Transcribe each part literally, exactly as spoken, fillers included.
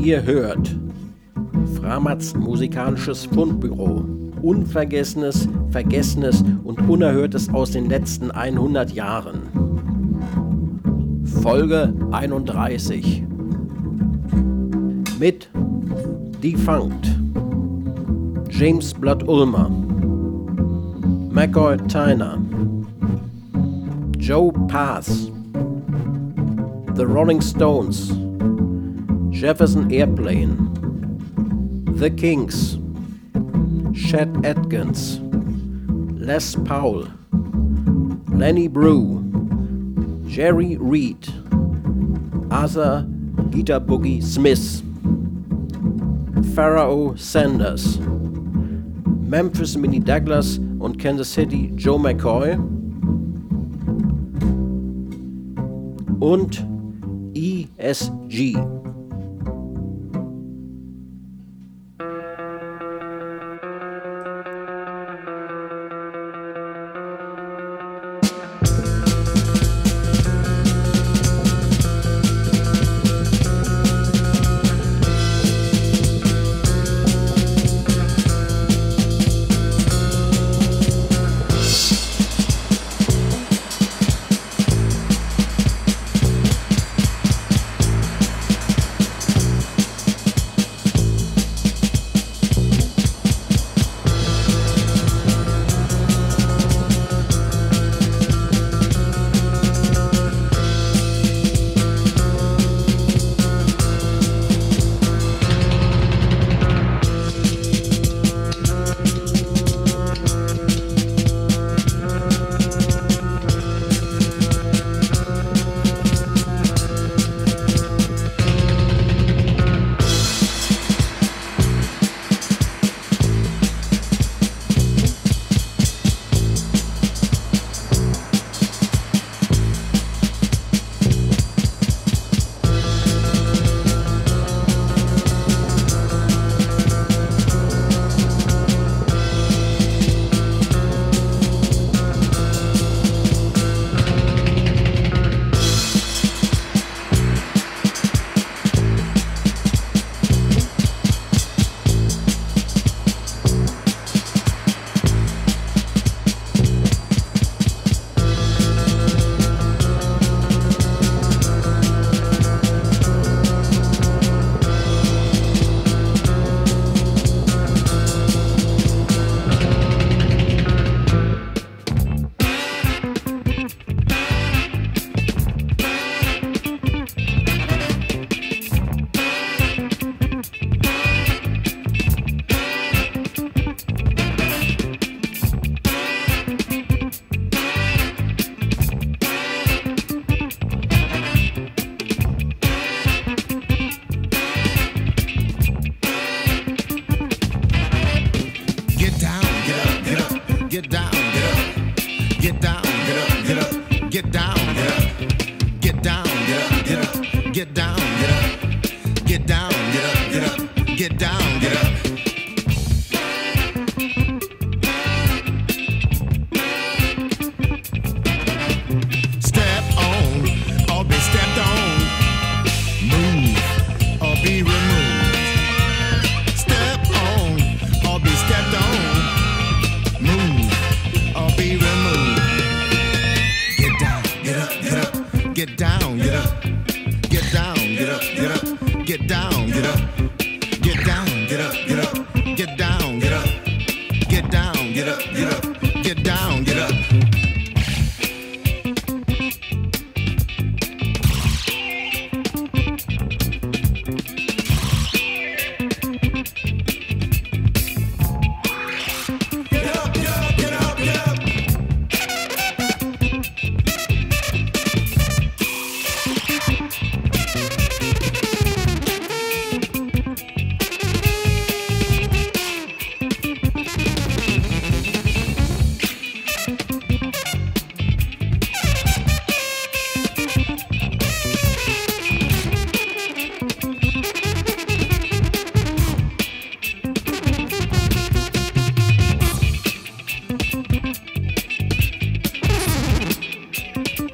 Ihr hört Framats musikalisches Fundbüro. Unvergessenes, Vergessenes und Unerhörtes aus den letzten hundert Jahren. Folge einunddreißig. Mit Defunct, James Blood Ulmer, McCoy Tyner, Joe Pass, The Rolling Stones, Jefferson Airplane, The Kings, Chet Atkins, Les Paul, Lenny Brew, Jerry Reed, Arthur Guitar Boogie Smith, Pharaoh Sanders, Memphis Minnie Douglas und Kansas City Joe McCoy und E S G.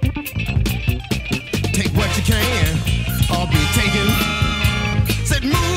Take what you can, or be taken. Said move.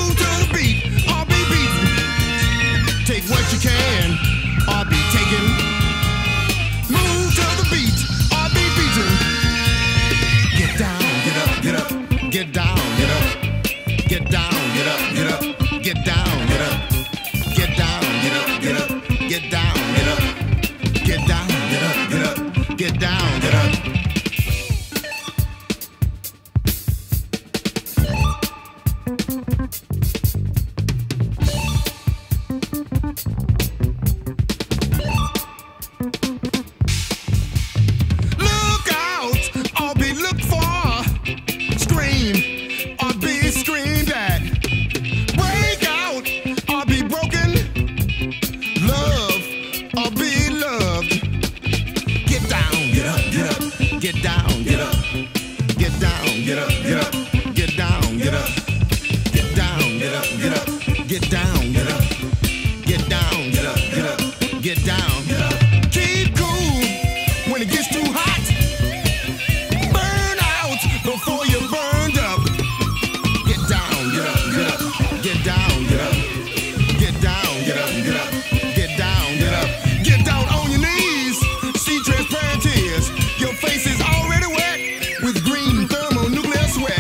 down, get up, get up, get down, get up, get down, get up, get up, get down, get up, get down, get up, get up, get down, get up. Keep cool when it gets too hot. Burn out before you're burned up. Get down, get up, get up, get down, get up, get down, get up, get up, get down, get up, get down on your knees. See transparent tears. Your face is already wet with green thermonuclear sweat.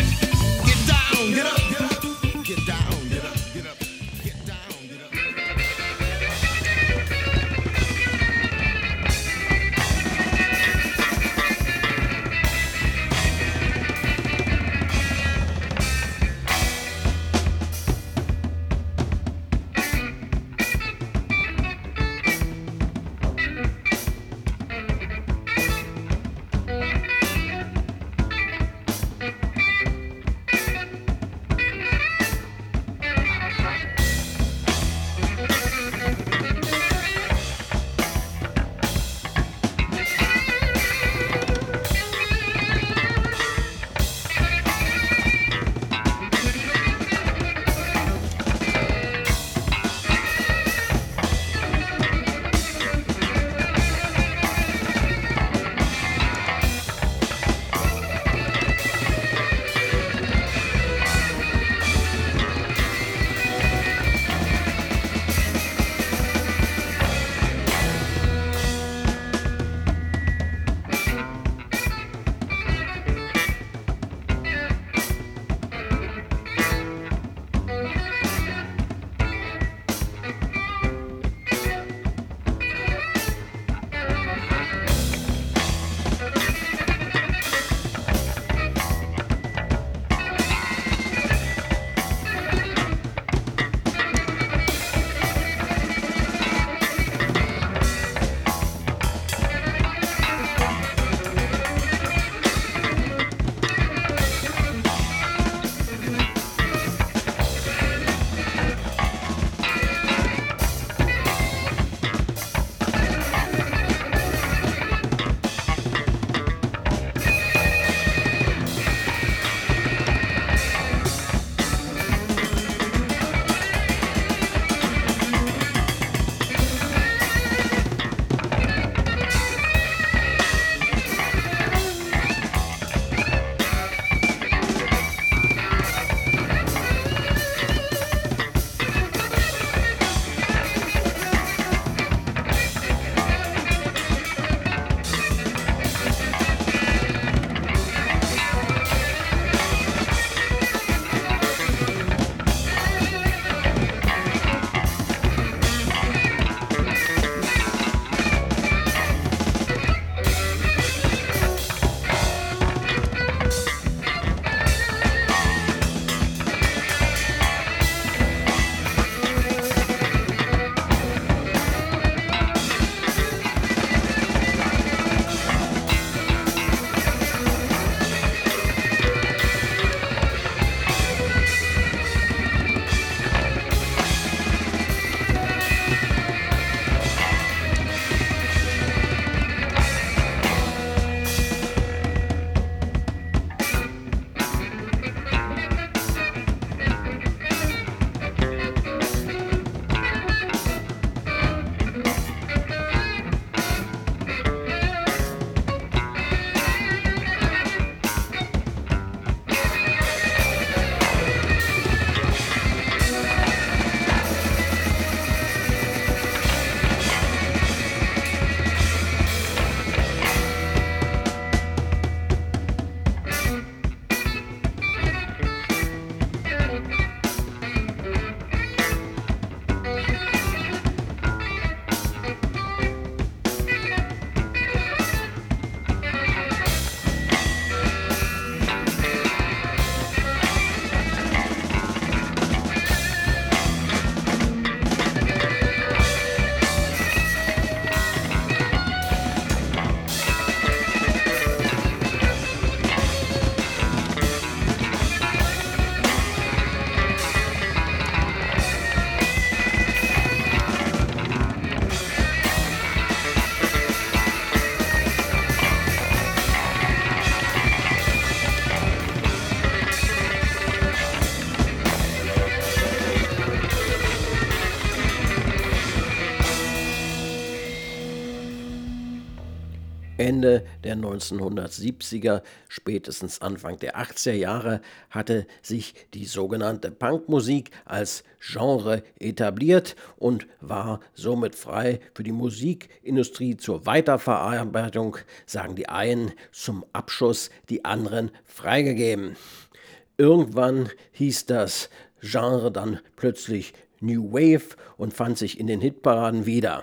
Ende der neunzehnhundertsiebziger, spätestens Anfang der achtziger Jahre hatte sich die sogenannte Punkmusik als Genre etabliert und war somit frei für die Musikindustrie zur Weiterverarbeitung, sagen die einen, zum Abschuss, die anderen freigegeben. Irgendwann hieß das Genre dann plötzlich New Wave und fand sich in den Hitparaden wieder.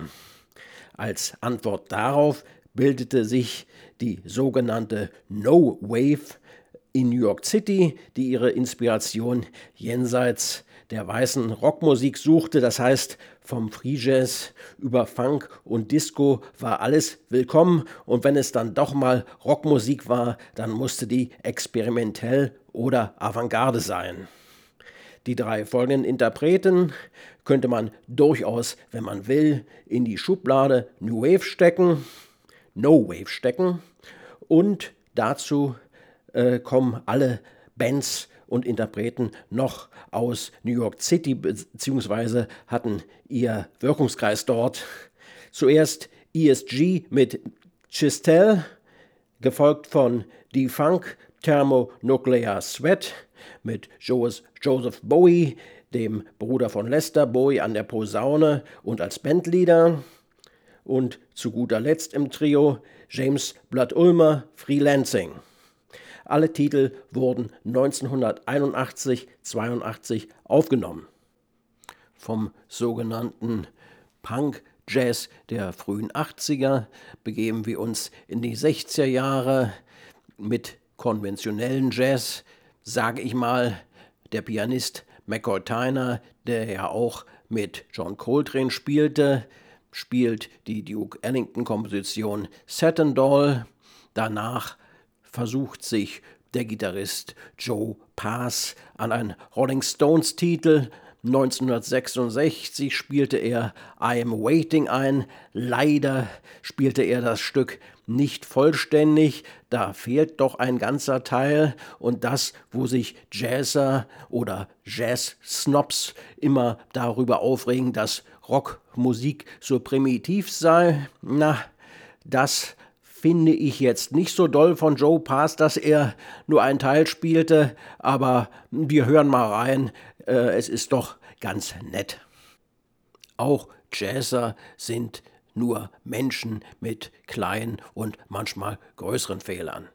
Als Antwort darauf bildete sich die sogenannte No Wave in New York City, die ihre Inspiration jenseits der weißen Rockmusik suchte. Das heißt, vom Free Jazz über Funk und Disco war alles willkommen. Und wenn es dann doch mal Rockmusik war, dann musste die experimentell oder Avantgarde sein. Die drei folgenden Interpreten könnte man durchaus, wenn man will, in die Schublade New Wave stecken, No Wave stecken, und dazu äh, kommen alle Bands und Interpreten noch aus New York City beziehungsweise hatten ihr Wirkungskreis dort. Zuerst E S G mit Chistel, gefolgt von D-Funk Thermonuclear Sweat mit Joseph Bowie, dem Bruder von Lester Bowie, an der Posaune und als Bandleader. Und zu guter Letzt im Trio James Blood Ulmer, Freelancing. Alle Titel wurden neunzehnhunderteinundachtzig zweiundachtzig aufgenommen. Vom sogenannten Punk-Jazz der frühen achtziger begeben wir uns in die sechziger Jahre mit konventionellen Jazz, sage ich mal. Der Pianist McCoy Tyner, der ja auch mit John Coltrane spielte, spielt die Duke Ellington-Komposition Satin Doll. Danach versucht sich der Gitarrist Joe Pass an einen Rolling Stones-Titel. neunzehnhundertsechsundsechzig spielte er I Am Waiting ein. Leider spielte er das Stück nicht vollständig, da fehlt doch ein ganzer Teil, und das, wo sich Jazzer oder Jazz-Snobs immer darüber aufregen, dass Rockmusik so primitiv sei, na, das finde ich jetzt nicht so doll von Joe Pass, dass er nur einen Teil spielte, aber wir hören mal rein, äh, es ist doch ganz nett. Auch Jazzer sind nur Menschen mit kleinen und manchmal größeren Fehlern.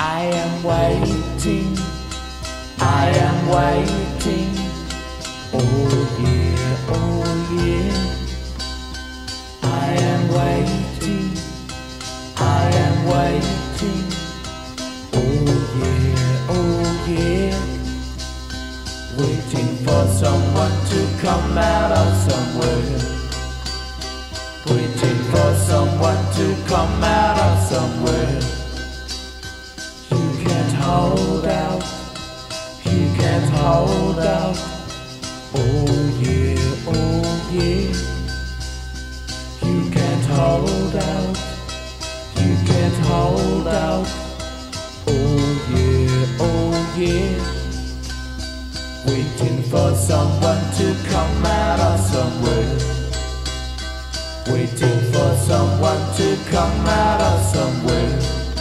I am waiting, I am waiting. Oh yeah, oh yeah. I am waiting, I am waiting. Oh yeah, oh yeah. Waiting for someone to come out of somewhere. Waiting for someone to come out of somewhere. You can't hold out, you can't hold out. Oh yeah, oh yeah. You can't hold out, you can't hold out. Oh yeah, oh yeah. Waiting for someone to come out of somewhere. Waiting for someone to come out of somewhere.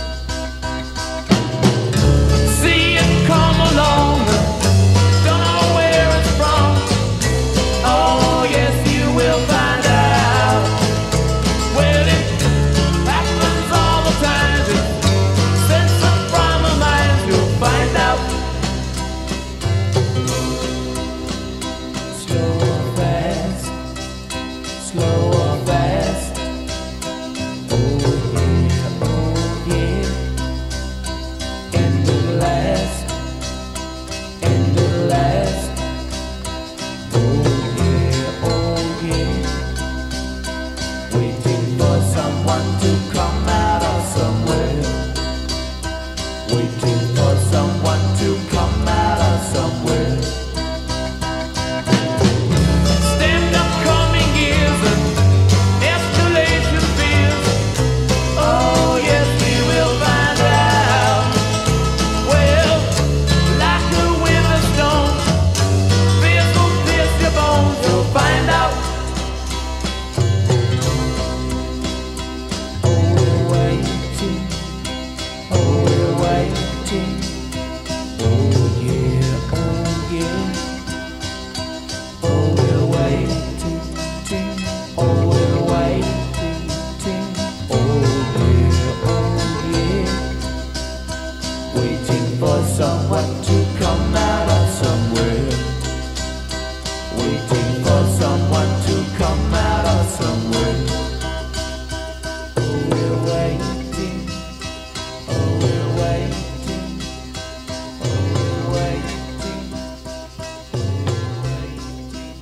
See it come along, don't know where it's from. Oh yes, you will find out. Well, it happens all the time. It's sense of from a mind, you'll find out. Slow or fast, slow or fast. Oh yeah, oh yeah. End of last, end of last. Oh yeah, oh yeah. Waiting for someone to come out of somewhere. Waiting for someone to come out of somewhere. Stand up coming years and escalation fears. Oh yes, we will find out. Well, like a winter storm, fears will pierce your bones. You'll find out. Oh, we're waiting. Oh, we're waiting. Oh yeah, oh yeah. Oh, we're waiting. Oh, we're waiting. Oh yeah, oh yeah. Waiting for someone to come out of somewhere. Waiting for someone to come out of somewhere. Oh, we're waiting. Oh, we're waiting. Oh, we're waiting. Oh, we're waiting.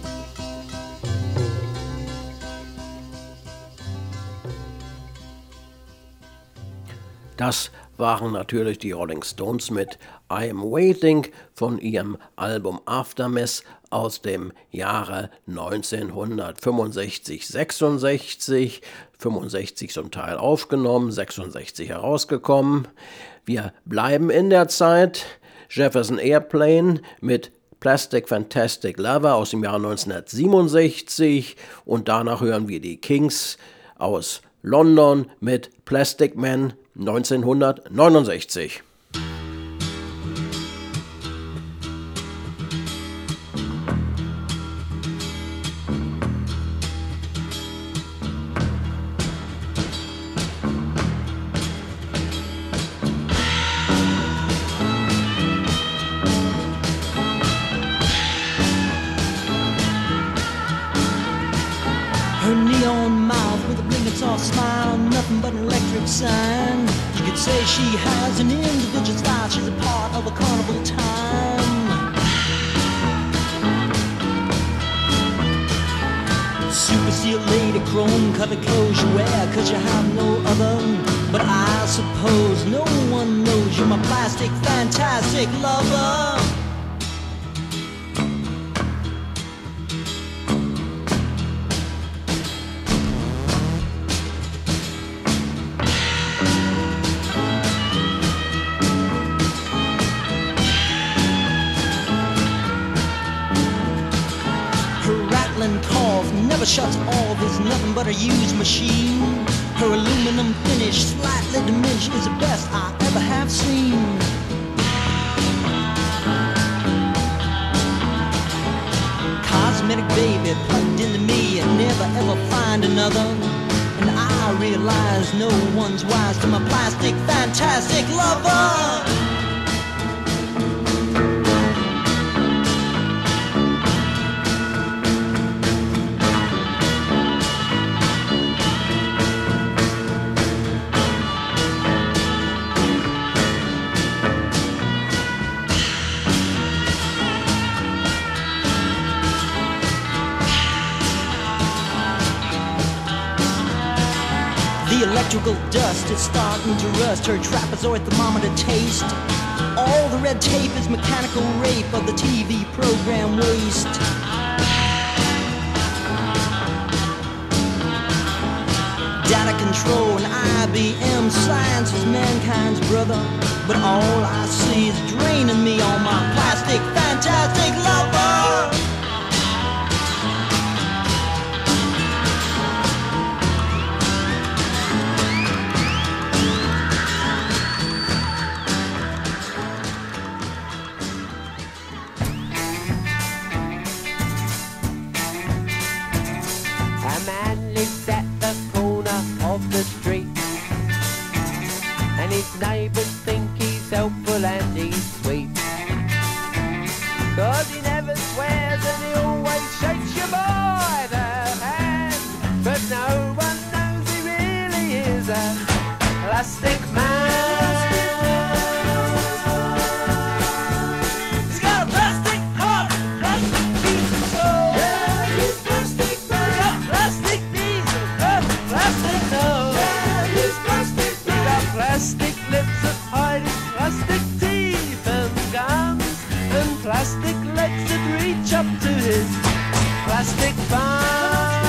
Das waren natürlich die Rolling Stones mit I Am Waiting von ihrem Album Aftermath aus dem Jahre neunzehnhundertfünfundsechzig sechsundsechzig, fünfundsechzig zum Teil aufgenommen, sechsundsechzig herausgekommen. Wir bleiben in der Zeit. Jefferson Airplane mit Plastic Fantastic Lover aus dem Jahr neunzehnhundertsiebenundsechzig und danach hören wir die Kings aus London mit Plastic Man neunzehnhundertneunundsechzig. Her neon mouth with a blinking soft smile, nothing but an electric sign. You could say she has an individual style, she's a part of a carnival time. Super seal lady, chrome colored clothes you wear, cause you have no other. But I suppose no one knows you're my plastic, fantastic lover. Never shuts off, is nothing but a used machine. Her aluminum finish, slightly diminished, is the best I ever have seen. Cosmetic baby plugged into me and never ever find another. And I I realize no one's wise to my plastic, fantastic lover. The electrical dust is starting to rust her trapezoid thermometer taste. All the red tape is mechanical rape of the T V program waste. Data control and I B M science is mankind's brother, but all I see is draining me on my plastic, fantastic lover. Neighbours think he's helpful and he's sweet, 'cause he never swears and he always shakes you by the hand. But no one knows he really is a plastic man. He's got a plastic heart, plastic piece of soul. Yeah, he's plastic man. He's got plastic knees and plastic nose. Yeah, he's plastic man. He's got plastic lips that hide his plastic teeth and gums, and plastic legs that reach up to his plastic bum.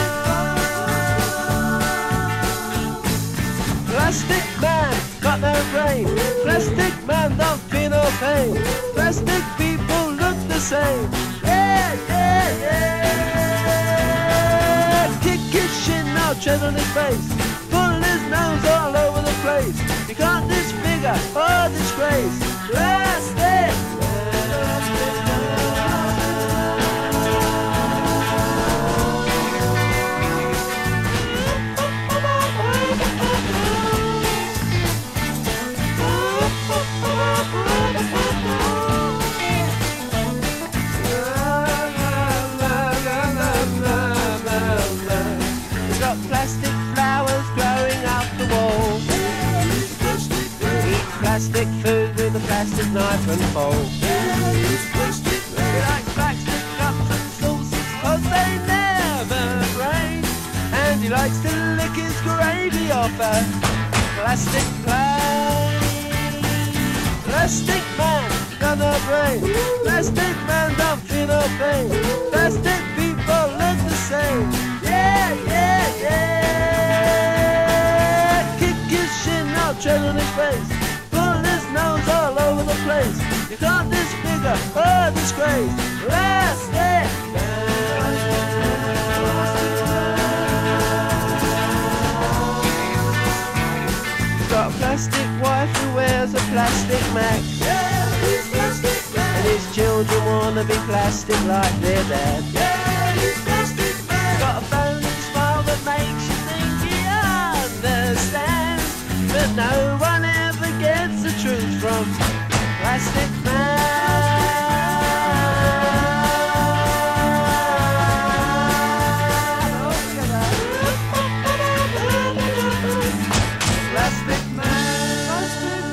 Plastic man, got no brain. Plastic man, don't feel no pain. Plastic people look the same. Yeah, yeah, yeah. Kick his shin, now tread on his face. Pull his nose all over the place. You can't disfigure or disgrace plastic. We've got plastic flowers growing up the wall. Eat plastic food with a plastic knife and fork. We like plastic cups and saucers 'cause they never break. And he likes to lick his gravy off a plastic plate. Plastic man, got no brain. Plastic man, don't feel no pain. Plastic people look the same. Yeah, yeah, yeah. Kick his shin, now tread on his face. Pull his nose all over the place. You can't disfigure or disgrace plastic man. Got a plastic wife who wears a plastic Mac. Yeah, he's plastic man. And his children wanna be plastic like their dad. Yeah, he's plastic man. Got a bony smile that makes you think he understands, but no one ever gets the truth from plastic man. Plastic man, plastic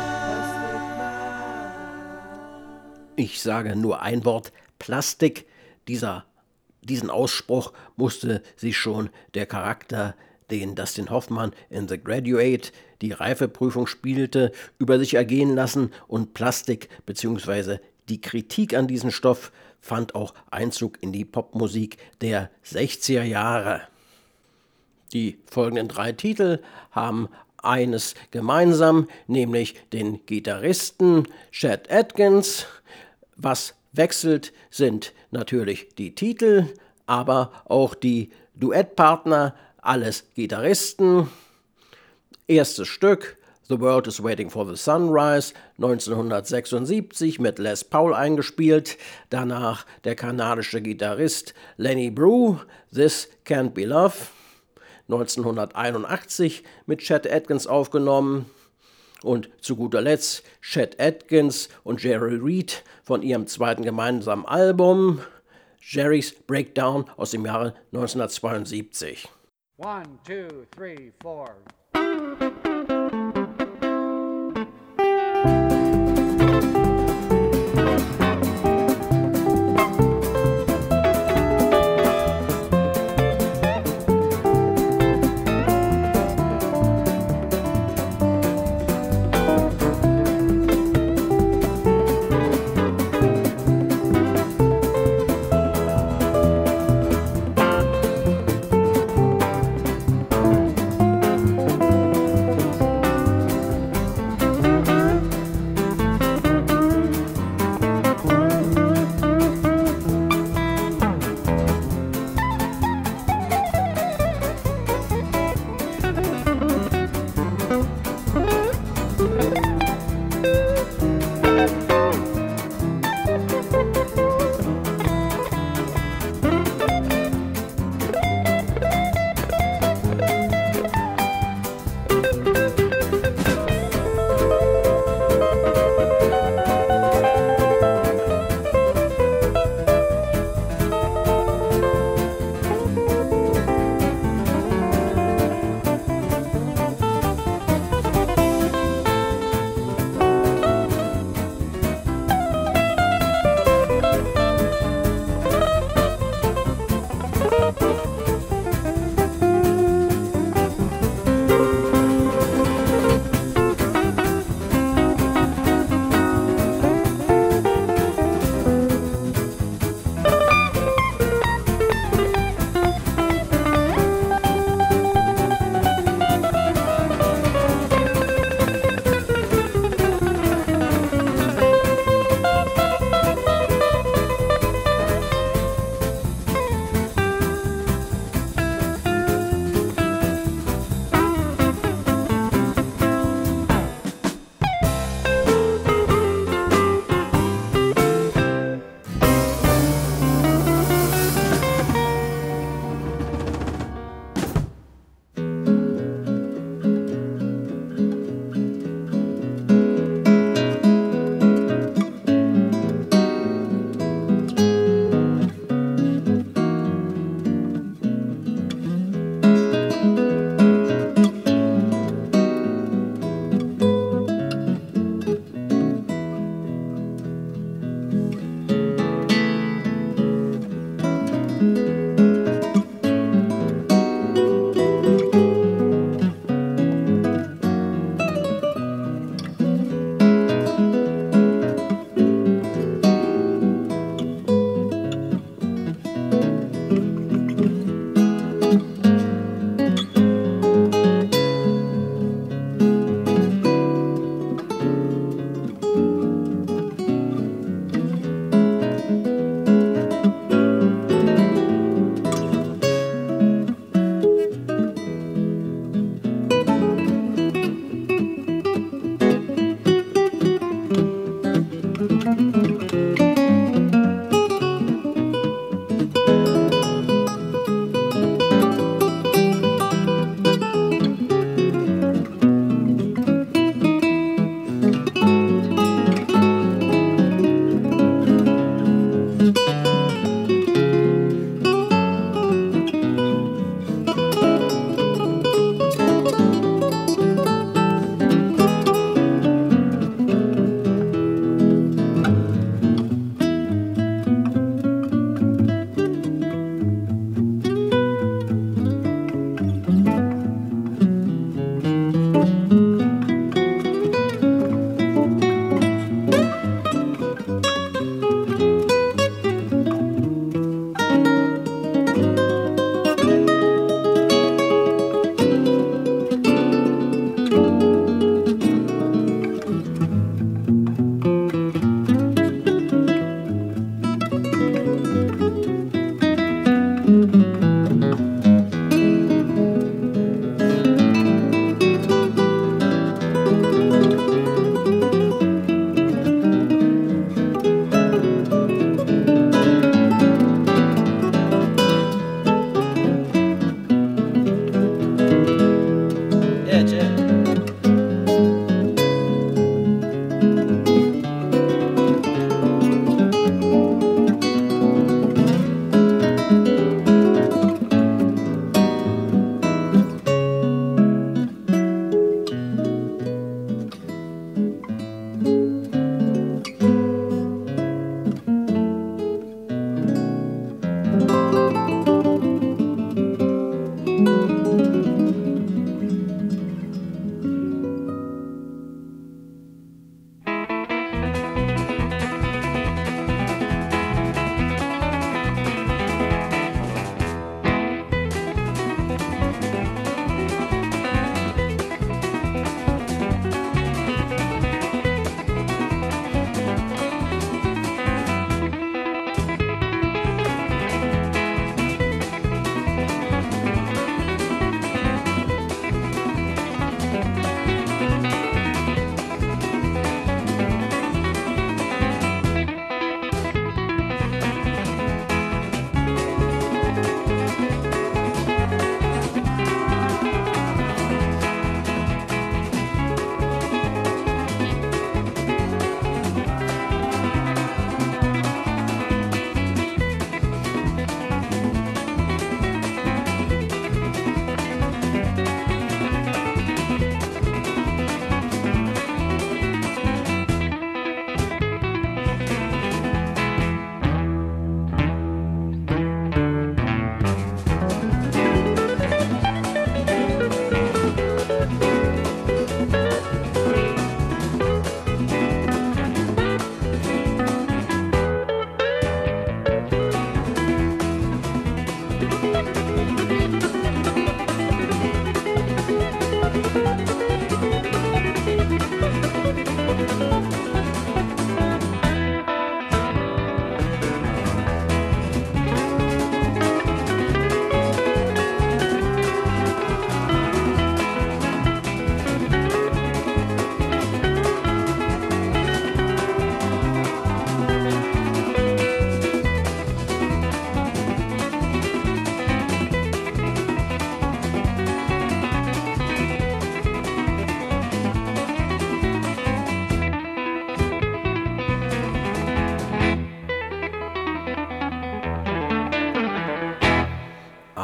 man. Ich sage nur ein Wort, Plastik. Dieser, diesen Ausspruch musste sich schon der Charakter, den Dustin Hoffman in The Graduate, die Reifeprüfung spielte, über sich ergehen lassen, und Plastik bzw. die Kritik an diesem Stoff fand auch Einzug in die Popmusik der sechziger Jahre. Die folgenden drei Titel haben eines gemeinsam, nämlich den Gitarristen Chet Atkins. Was wechselt, sind natürlich die Titel, aber auch die Duettpartner, alles Gitarristen. Erstes Stück, The World is Waiting for the Sunrise, neunzehnhundertsechsundsiebzig mit Les Paul eingespielt. Danach der kanadische Gitarrist Lenny Brew, This Can't Be Love. neunzehnhunderteinundachtzig mit Chet Atkins aufgenommen. Und zu guter Letzt Chet Atkins und Jerry Reed von ihrem zweiten gemeinsamen Album Jerry's Breakdown aus dem Jahre neunzehnhundertzweiundsiebzig. One, two, three, four.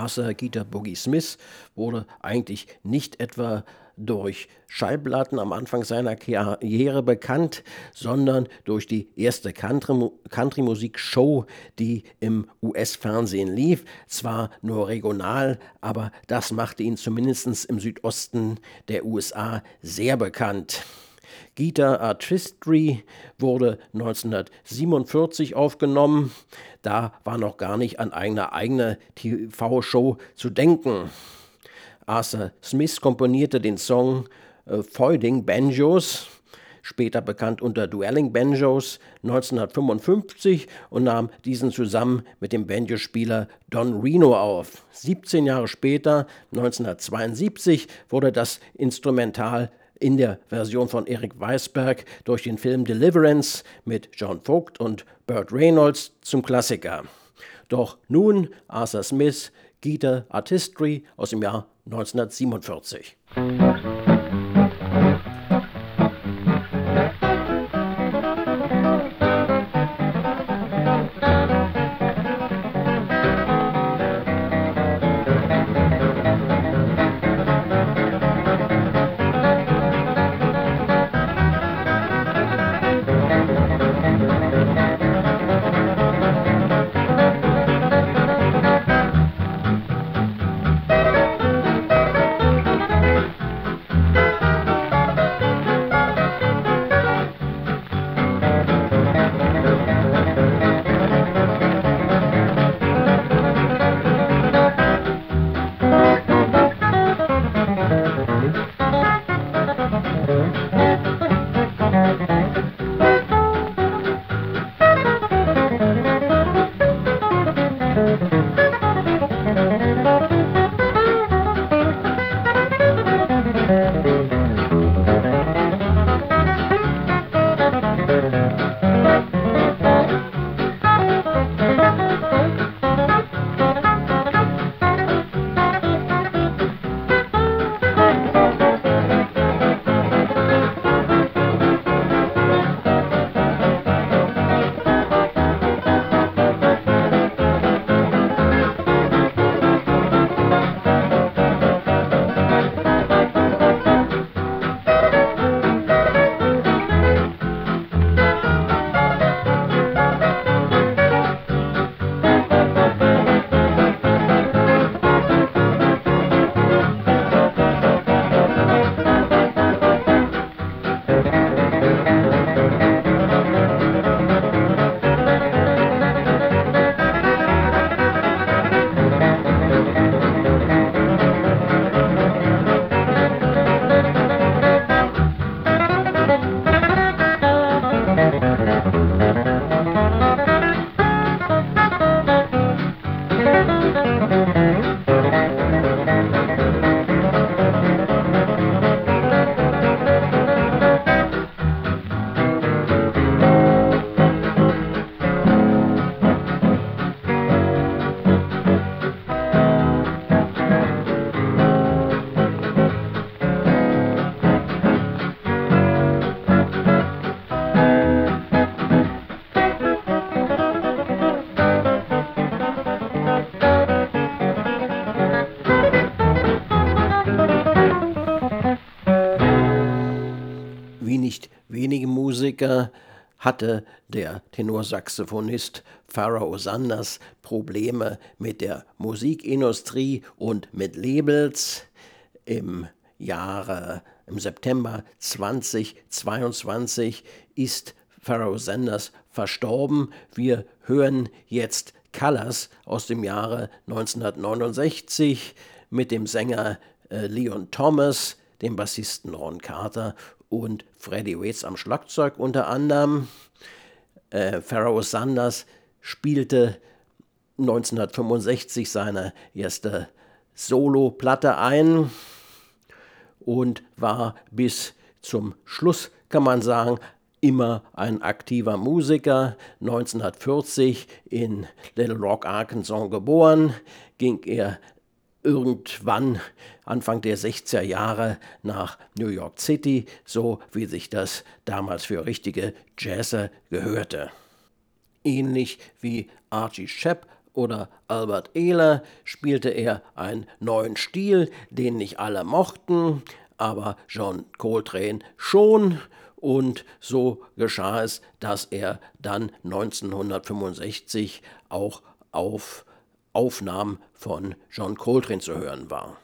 Arthur Guitar Boogie Smith wurde eigentlich nicht etwa durch Schallplatten am Anfang seiner Karriere bekannt, sondern durch die erste Country-Musik-Show, die im U S-Fernsehen lief. Zwar nur regional, aber das machte ihn zumindest im Südosten der U S A sehr bekannt. Guitar Artistry wurde neunzehnhundertsiebenundvierzig aufgenommen. Da war noch gar nicht an eine eigene T V-Show zu denken. Arthur Smith komponierte den Song äh, Foiding Banjos, später bekannt unter Dueling Banjos, neunzehnhundertfünfundfünfzig und nahm diesen zusammen mit dem Banjospieler Don Reno auf. siebzehn Jahre später, neunzehnhundertzweiundsiebzig, wurde das Instrumental in der Version von Eric Weisberg durch den Film Deliverance mit John Vogt und Burt Reynolds zum Klassiker. Doch nun Arthur Smith, Guitar Artistry aus dem Jahr neunzehnhundertsiebenundvierzig. Musiker hatte der Tenorsaxophonist Pharoah Sanders Probleme mit der Musikindustrie und mit Labels. Im Jahre, im September zweitausendzweiundzwanzig ist Pharoah Sanders verstorben. Wir hören jetzt Colors aus dem Jahre neunzehnhundertneunundsechzig mit dem Sänger äh, Leon Thomas, dem Bassisten Ron Carter und Freddie Waits am Schlagzeug unter anderem. Äh, Pharoah Sanders spielte neunzehnhundertfünfundsechzig seine erste Solo-Platte ein und war bis zum Schluss, kann man sagen, immer ein aktiver Musiker. neunzehnhundertvierzig in Little Rock, Arkansas geboren, ging er irgendwann Anfang der sechziger Jahre nach New York City, so wie sich das damals für richtige Jazzer gehörte. Ähnlich wie Archie Shepp oder Albert Ehler spielte er einen neuen Stil, den nicht alle mochten, aber John Coltrane schon. Und so geschah es, dass er dann neunzehnhundertfünfundsechzig auch auf Aufnahmen von John Coltrane zu hören war.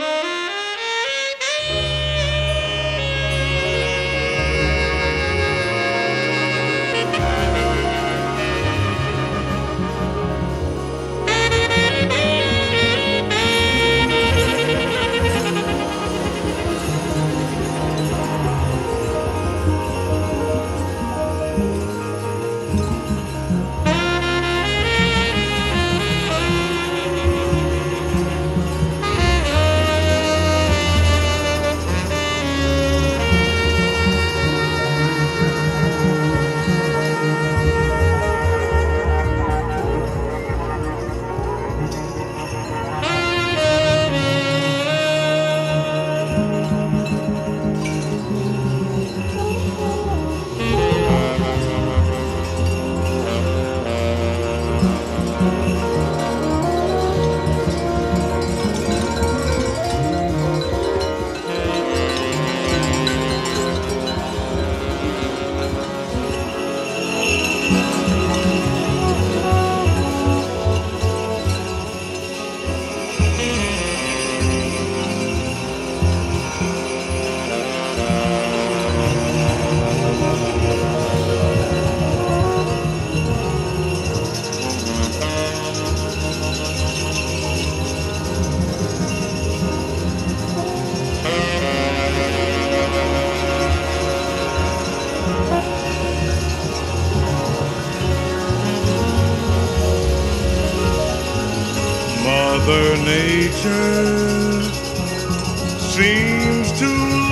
Mother Nature seems to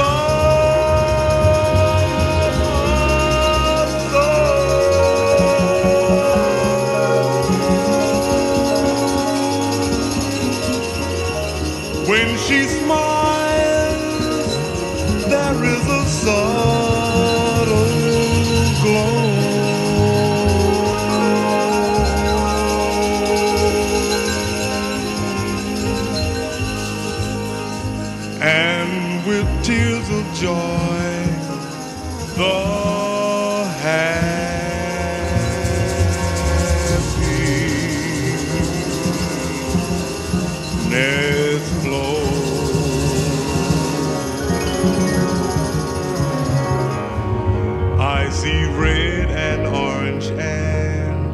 love us so. When she smiles, there is a subtle glow. And with tears of joy, the happiness flows. I see red and orange and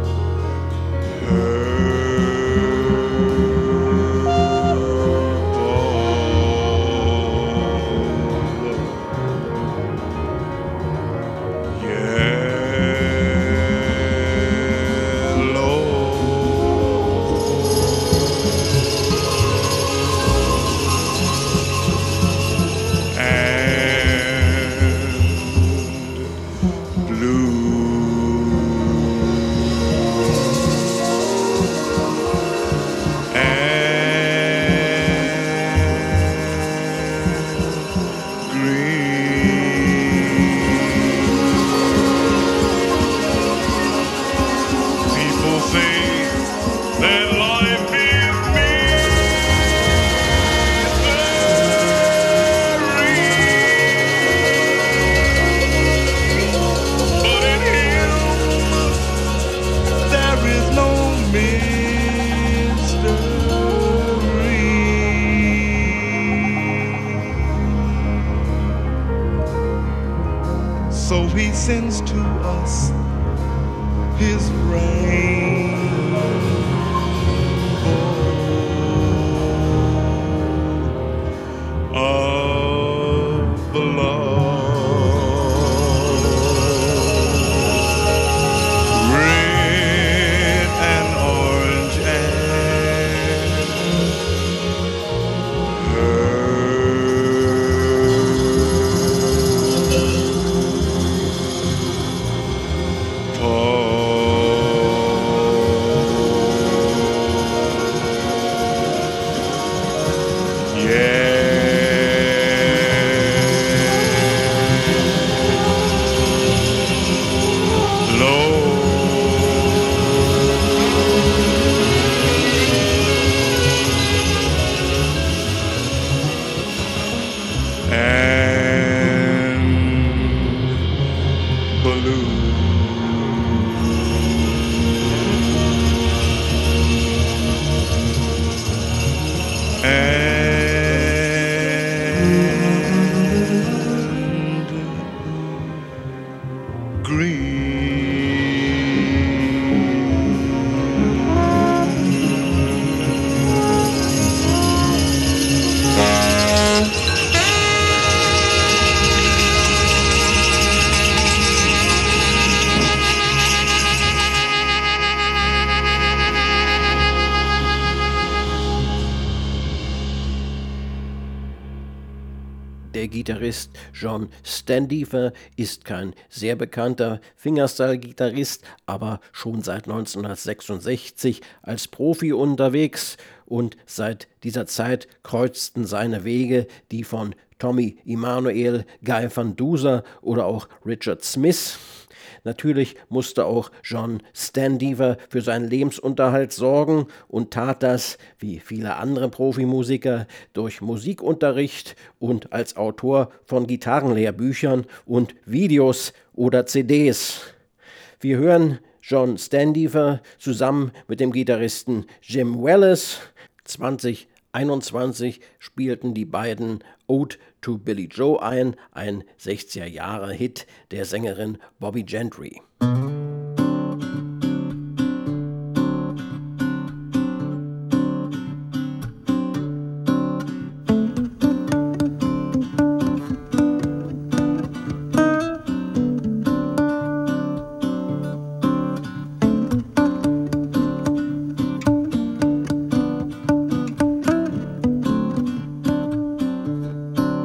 so he sends to us his rainbow of love, red and orange and her. Der Gitarrist John Standifer ist kein sehr bekannter Fingerstyle-Gitarrist, aber schon seit neunzehnhundertsechsundsechzig als Profi unterwegs, und seit dieser Zeit kreuzten seine Wege die von Tommy Emmanuel, Guy Van Duser oder auch Richard Smith. Natürlich musste auch John Standifer für seinen Lebensunterhalt sorgen und tat das, wie viele andere Profimusiker, durch Musikunterricht und als Autor von Gitarrenlehrbüchern und Videos oder C Ds. Wir hören John Standifer zusammen mit dem Gitarristen Jim Wallace. zwanzig einundzwanzig spielten die beiden Ode to Billy Joe ein, ein sechziger-Jahre-Hit der Sängerin Bobby Gentry.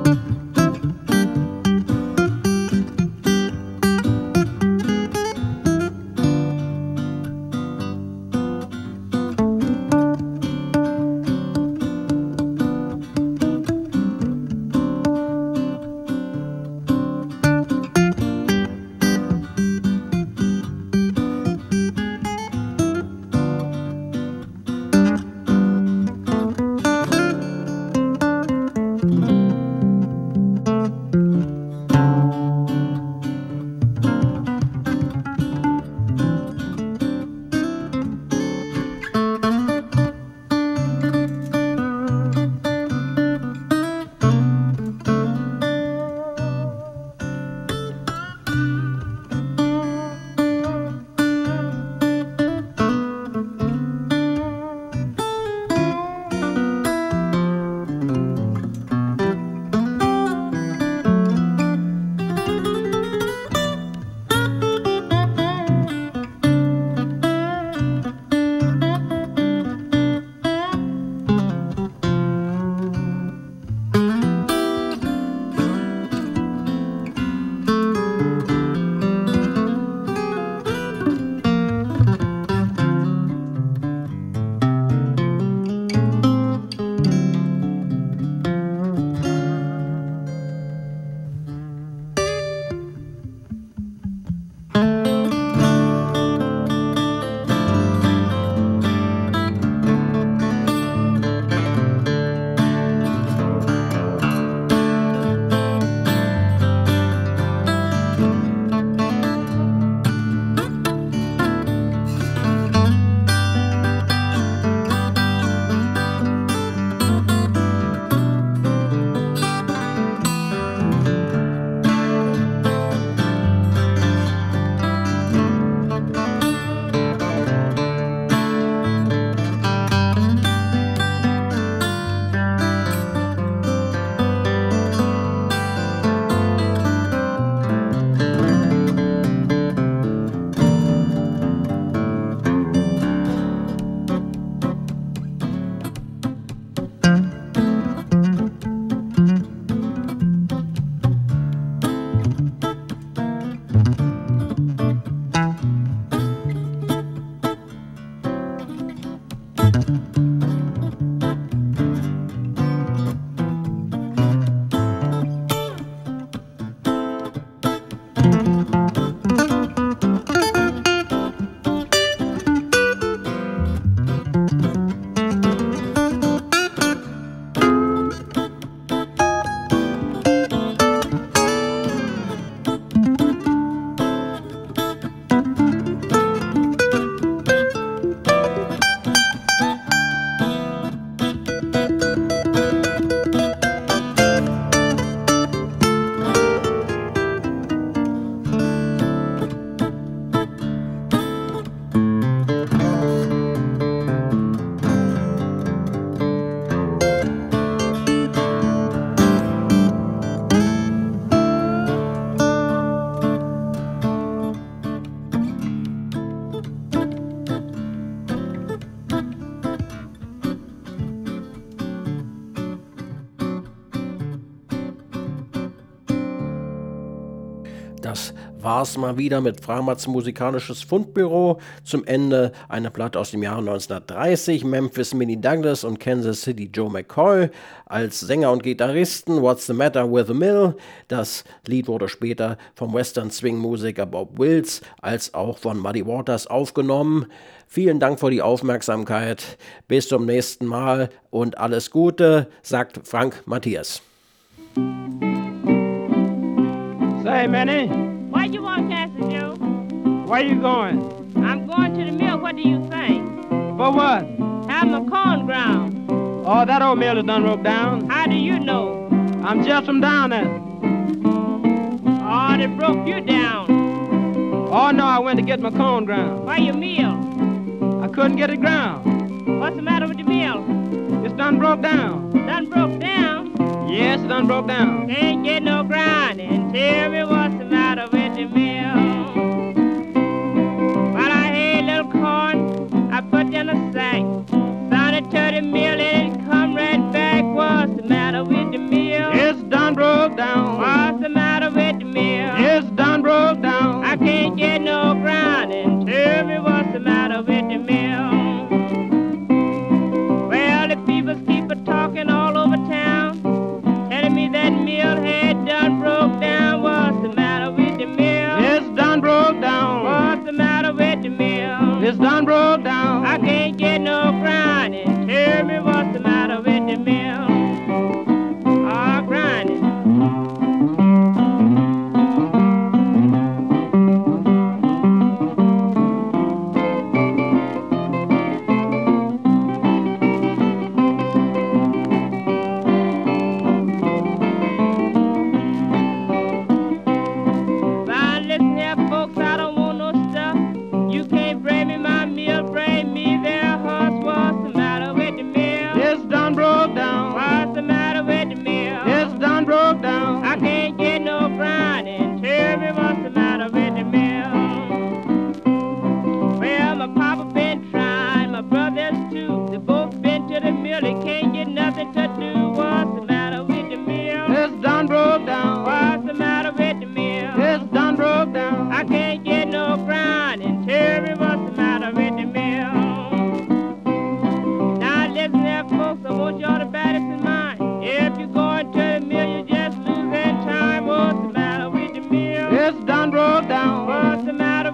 Get war's mal wieder mit Framats musikalisches Fundbüro. Zum Ende eine Platte aus dem Jahre neunzehnhundertdreißig, Memphis Minnie Douglas und Kansas City Joe McCoy als Sänger und Gitarristen, What's the Matter with the Mill. Das Lied wurde später vom Western-Swing-Musiker Bob Wills als auch von Muddy Waters aufgenommen. Vielen Dank für die Aufmerksamkeit. Bis zum nächsten Mal und alles Gute, sagt Frank Matthias. Say, Minnie, What you want, Cassie Joe? where you going? I'm going to the mill. What do you think? For what? Have my corn ground. Oh, that old mill is done broke down. How do you know? I'm just from down there. Oh, they broke you down. Oh, no, I went to get my corn ground. Why your mill? I couldn't get it ground. What's the matter with the mill? It's done broke down. Done broke down. Yes, it done broke down. Can't get no grinding. Tell me what's the matter with the mill. Well, I had a little corn. I put in a sack. Sounded to the mill and it come right back. What's the matter with the mill? It's done broke down. What's the matter with the mill? It's done broke down. I can't get no grinding. Tell me what's the matter with the mill. Well, the people keep a talking all over town, telling me that mill had done broke down. What's the matter with the mill? It's done broke down. What's the matter with the mill? It's done broke down. I can't get no grinding. Tell me what's the matter with the mill. Ah, grinding. Now listen here, folks, I don't want no stuff. You can't bring me my meal, bring me their horse. What's the matter with the mill? It's done broke down. What's the matter with the mill? It's done broke down. I can't get no grinding. Tell me what's the matter with the mill. Well, my papa been trying, my brothers too. They both been to the mill, they can't get nothing to do. What's the matter with the mill? It's done broke down. What's the matter with the mill? It's done broke down. I can't get no grinding. Tell me what's the matter with the mill. Now listen there, folks, I want y'all to bear this in mind. If you're going to the mill, you're just losing time. What's the matter with the mill? It's done broke down. What's the matter